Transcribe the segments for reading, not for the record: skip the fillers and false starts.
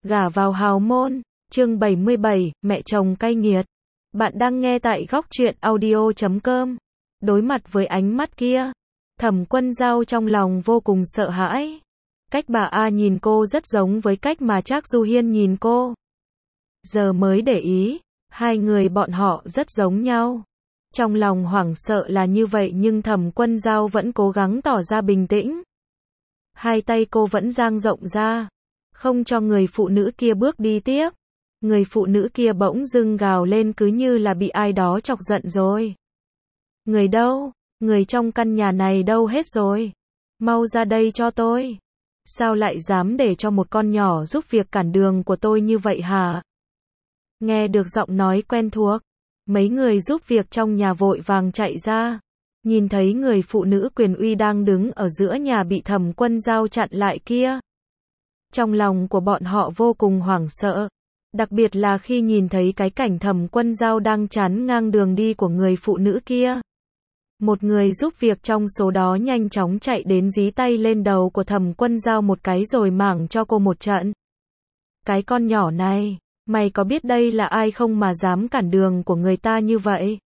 Gả vào hào môn, chương 77, mẹ chồng cay nghiệt. Bạn đang nghe tại góc truyện audio.com. Đối mặt với ánh mắt kia, Thẩm Quân Dao trong lòng vô cùng sợ hãi. Cách bà A nhìn cô rất giống với cách mà Trác Du Hiên nhìn cô. Giờ mới để ý, hai người bọn họ rất giống nhau. Trong lòng hoảng sợ là như vậy nhưng Thẩm Quân Dao vẫn cố gắng tỏ ra bình tĩnh. Hai tay cô vẫn dang rộng ra, không cho người phụ nữ kia bước đi tiếp. Người phụ nữ kia bỗng dưng gào lên cứ như là bị ai đó chọc giận rồi. Người đâu? Người trong căn nhà này đâu hết rồi? Mau ra đây cho tôi. Sao lại dám để cho một con nhỏ giúp việc cản đường của tôi như vậy hả? Nghe được giọng nói quen thuộc, mấy người giúp việc trong nhà vội vàng chạy ra. Nhìn thấy người phụ nữ quyền uy đang đứng ở giữa nhà bị Thẩm Quân Dao chặn lại kia. Trong lòng của bọn họ vô cùng hoảng sợ. Đặc biệt là khi nhìn thấy cái cảnh Thẩm Quân Dao đang chắn ngang đường đi của người phụ nữ kia. Một người giúp việc trong số đó nhanh chóng chạy đến dí tay lên đầu của Thẩm Quân Dao một cái rồi mảng cho cô một trận. Cái con nhỏ này, mày có biết đây là ai không mà dám cản đường của người ta như vậy?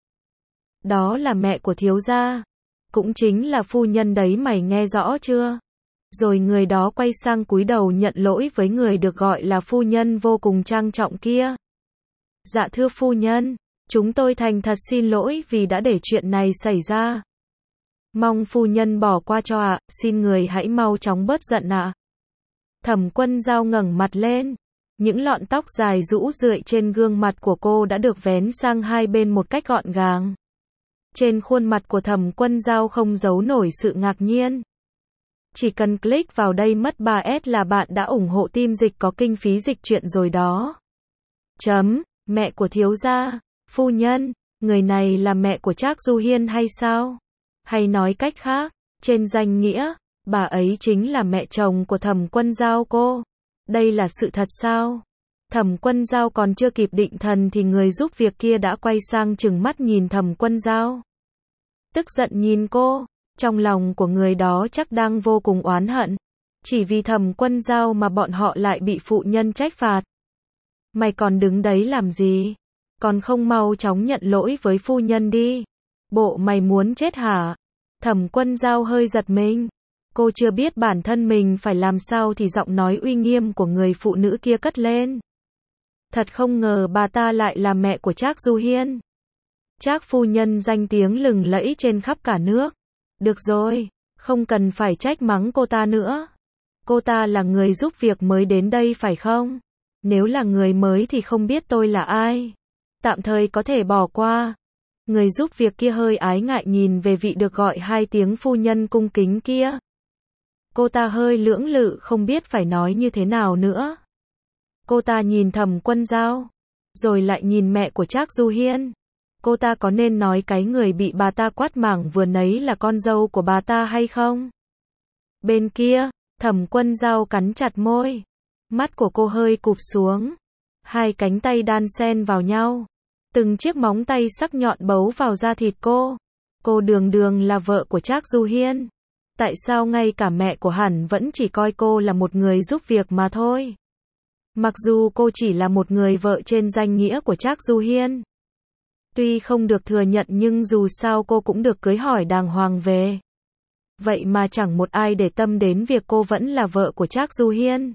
Đó là mẹ của thiếu gia. Cũng chính là phu nhân đấy, mày nghe rõ chưa? Rồi người đó quay sang cúi đầu nhận lỗi với người được gọi là phu nhân vô cùng trang trọng kia. Dạ thưa phu nhân, chúng tôi thành thật xin lỗi vì đã để chuyện này xảy ra. Mong phu nhân bỏ qua cho ạ, xin người hãy mau chóng bớt giận ạ. Thẩm Quân Dao ngẩng mặt lên. Những lọn tóc dài rũ rượi trên gương mặt của cô đã được vén sang hai bên một cách gọn gàng. Trên khuôn mặt của Thẩm Quân Dao không giấu nổi sự ngạc nhiên. Chỉ cần click vào đây mất 3S là bạn đã ủng hộ team dịch có kinh phí dịch truyện rồi đó. Mẹ của thiếu gia, phu nhân, người này là mẹ của Trác Du Hiên hay sao? Hay nói cách khác, trên danh nghĩa, bà ấy chính là mẹ chồng của Thẩm Quân Dao cô. Đây là sự thật sao? Thẩm Quân Dao còn chưa kịp định thần thì người giúp việc kia đã quay sang trừng mắt nhìn Thẩm Quân Dao. Tức giận nhìn cô. Trong lòng của người đó chắc đang vô cùng oán hận. Chỉ vì Thẩm Quân Dao mà bọn họ lại bị phụ nhân trách phạt. Mày còn đứng đấy làm gì? Còn không mau chóng nhận lỗi với phu nhân đi. Bộ mày muốn chết hả? Thẩm Quân Dao hơi giật mình. Cô chưa biết bản thân mình phải làm sao thì giọng nói uy nghiêm của người phụ nữ kia cất lên. Thật không ngờ bà ta lại là mẹ của Trác Du Hiên. Trác phu nhân danh tiếng lừng lẫy trên khắp cả nước. Được rồi, không cần phải trách mắng cô ta nữa. Cô ta là người giúp việc mới đến đây phải không? Nếu là người mới thì không biết tôi là ai. Tạm thời có thể bỏ qua. Người giúp việc kia hơi ái ngại nhìn về vị được gọi hai tiếng phu nhân cung kính kia. Cô ta hơi lưỡng lự không biết phải nói như thế nào nữa. Cô ta nhìn Thẩm Quân Dao, rồi lại nhìn mẹ của Trác Du Hiên. Cô ta có nên nói cái người bị bà ta quát mảng vừa nấy là con dâu của bà ta hay không? Bên kia, Thẩm Quân Dao cắn chặt môi. Mắt của cô hơi cụp xuống. Hai cánh tay đan xen vào nhau. Từng chiếc móng tay sắc nhọn bấu vào da thịt cô. Cô đường đường là vợ của Trác Du Hiên. Tại sao ngay cả mẹ của hắn vẫn chỉ coi cô là một người giúp việc mà thôi? Mặc dù cô chỉ là một người vợ trên danh nghĩa của Trác Du Hiên. Tuy không được thừa nhận nhưng dù sao cô cũng được cưới hỏi đàng hoàng về. Vậy mà chẳng một ai để tâm đến việc cô vẫn là vợ của Trác Du Hiên.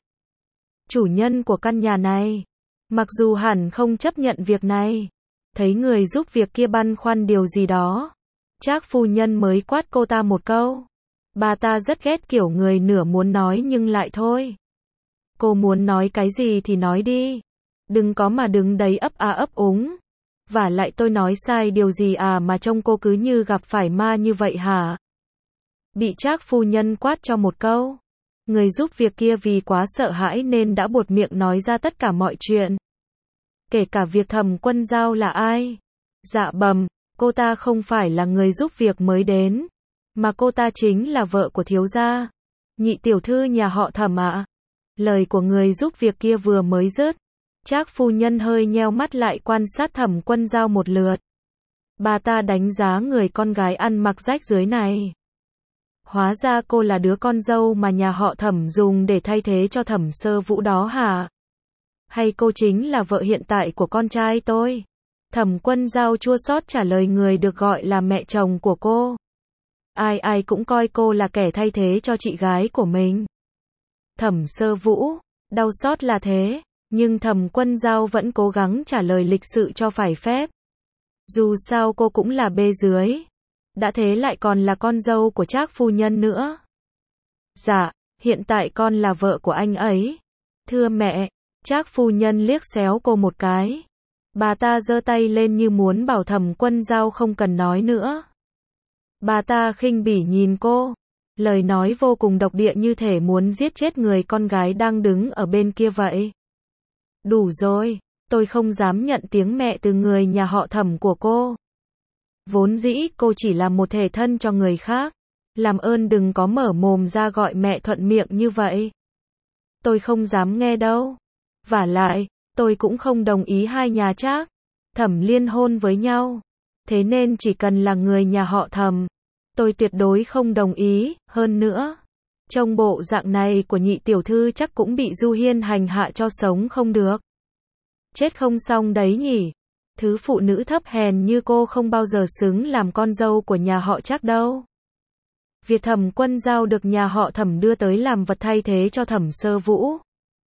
Chủ nhân của căn nhà này. Mặc dù hẳn không chấp nhận việc này. Thấy người giúp việc kia băn khoăn điều gì đó. Trác phu nhân mới quát cô ta một câu. Bà ta rất ghét kiểu người nửa muốn nói nhưng lại thôi. Cô muốn nói cái gì thì nói đi. Đừng có mà đứng đấy ấp a ấp úng. Vả lại tôi nói sai điều gì à mà trông cô cứ như gặp phải ma như vậy hả? Bị Trác phu nhân quát cho một câu. Người giúp việc kia vì quá sợ hãi nên đã buột miệng nói ra tất cả mọi chuyện. Kể cả việc Thẩm Quân Dao là ai. Dạ bẩm, cô ta không phải là người giúp việc mới đến. Mà cô ta chính là vợ của thiếu gia. Nhị tiểu thư nhà họ Thẩm ạ. Lời của người giúp việc kia vừa mới dứt. Trác phu nhân hơi nheo mắt lại quan sát Thẩm Quân Dao một lượt. Bà ta đánh giá người con gái ăn mặc rách rưới này. Hóa ra cô là đứa con dâu mà nhà họ Thẩm dùng để thay thế cho Thẩm Sơ Vũ đó hả? Hay cô chính là vợ hiện tại của con trai tôi? Thẩm Quân Dao chua xót trả lời người được gọi là mẹ chồng của cô. Ai ai cũng coi cô là kẻ thay thế cho chị gái của mình. Thẩm Sơ Vũ, đau xót là thế, nhưng Thẩm Quân Dao vẫn cố gắng trả lời lịch sự cho phải phép. Dù sao cô cũng là bê dưới. Đã thế lại còn là con dâu của Trác phu nhân nữa. Dạ, hiện tại con là vợ của anh ấy. Thưa mẹ, Trác phu nhân liếc xéo cô một cái. Bà ta giơ tay lên như muốn bảo Thẩm Quân Dao không cần nói nữa. Bà ta khinh bỉ nhìn cô, lời nói vô cùng độc địa như thể muốn giết chết người con gái đang đứng ở bên kia vậy. Đủ rồi, tôi không dám nhận tiếng mẹ từ người nhà họ Thẩm của cô. Vốn dĩ cô chỉ là một thể thân cho người khác. Làm ơn đừng có mở mồm ra gọi mẹ thuận miệng như vậy. Tôi không dám nghe đâu. Vả lại, tôi cũng không đồng ý hai nhà Trác, Thẩm liên hôn với nhau. Thế nên chỉ cần là người nhà họ Thẩm, tôi tuyệt đối không đồng ý. Hơn nữa, trông bộ dạng này của nhị tiểu thư chắc cũng bị Du Hiên hành hạ cho sống không được. Chết không xong đấy nhỉ. Thứ phụ nữ thấp hèn như cô không bao giờ xứng làm con dâu của nhà họ Trác đâu. Việc Thẩm Quân Dao được nhà họ Thẩm đưa tới làm vật thay thế cho Thẩm Sơ Vũ.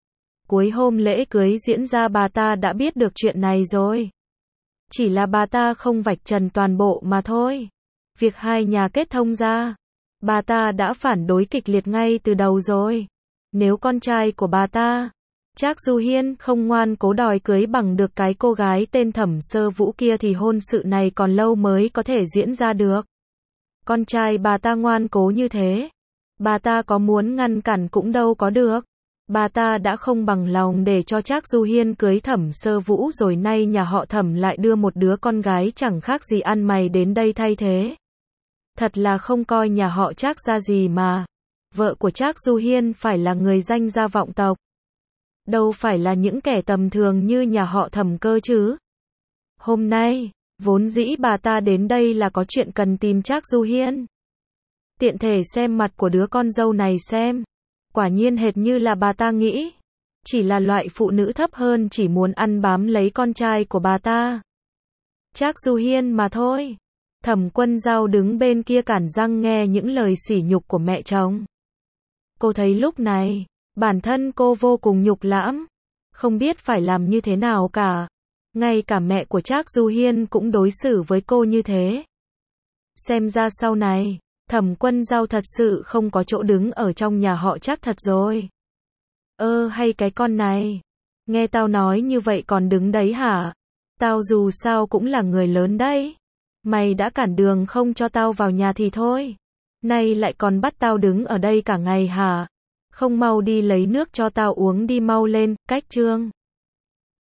Cuối hôm lễ cưới diễn ra bà ta đã biết được chuyện này rồi. Chỉ là bà ta không vạch trần toàn bộ mà thôi. Việc hai nhà kết thông ra, bà ta đã phản đối kịch liệt ngay từ đầu rồi. Nếu con trai của bà ta, Trác Du Hiên, không ngoan cố đòi cưới bằng được cái cô gái tên Thẩm Sơ Vũ kia thì hôn sự này còn lâu mới có thể diễn ra được. Con trai bà ta ngoan cố như thế, bà ta có muốn ngăn cản cũng đâu có được. Bà ta đã không bằng lòng để cho Trác Du Hiên cưới Thẩm Sơ Vũ rồi nay nhà họ Thẩm lại đưa một đứa con gái chẳng khác gì ăn mày đến đây thay thế. Thật là không coi nhà họ Trác ra gì mà. Vợ của Trác Du Hiên phải là người danh gia vọng tộc. Đâu phải là những kẻ tầm thường như nhà họ Thẩm cơ chứ. Hôm nay, vốn dĩ bà ta đến đây là có chuyện cần tìm Trác Du Hiên. Tiện thể xem mặt của đứa con dâu này xem. Quả nhiên hệt như là bà ta nghĩ. Chỉ là loại phụ nữ thấp hơn chỉ muốn ăn bám lấy con trai của bà ta. Trác Du Hiên mà thôi. Thẩm Quân Dao đứng bên kia cản răng nghe những lời sỉ nhục của mẹ chồng. Cô thấy lúc này, bản thân cô vô cùng nhục lãm. Không biết phải làm như thế nào cả. Ngay cả mẹ của Trác Du Hiên cũng đối xử với cô như thế. Xem ra sau này, Thẩm Quân Dao thật sự không có chỗ đứng ở trong nhà họ Trác thật rồi. Hay cái con này. Nghe tao nói như vậy còn đứng đấy hả? Tao dù sao cũng là người lớn đấy. Mày đã cản đường không cho tao vào nhà thì thôi. Nay lại còn bắt tao đứng ở đây cả ngày hả? Không mau đi lấy nước cho tao uống đi mau lên, cách chương.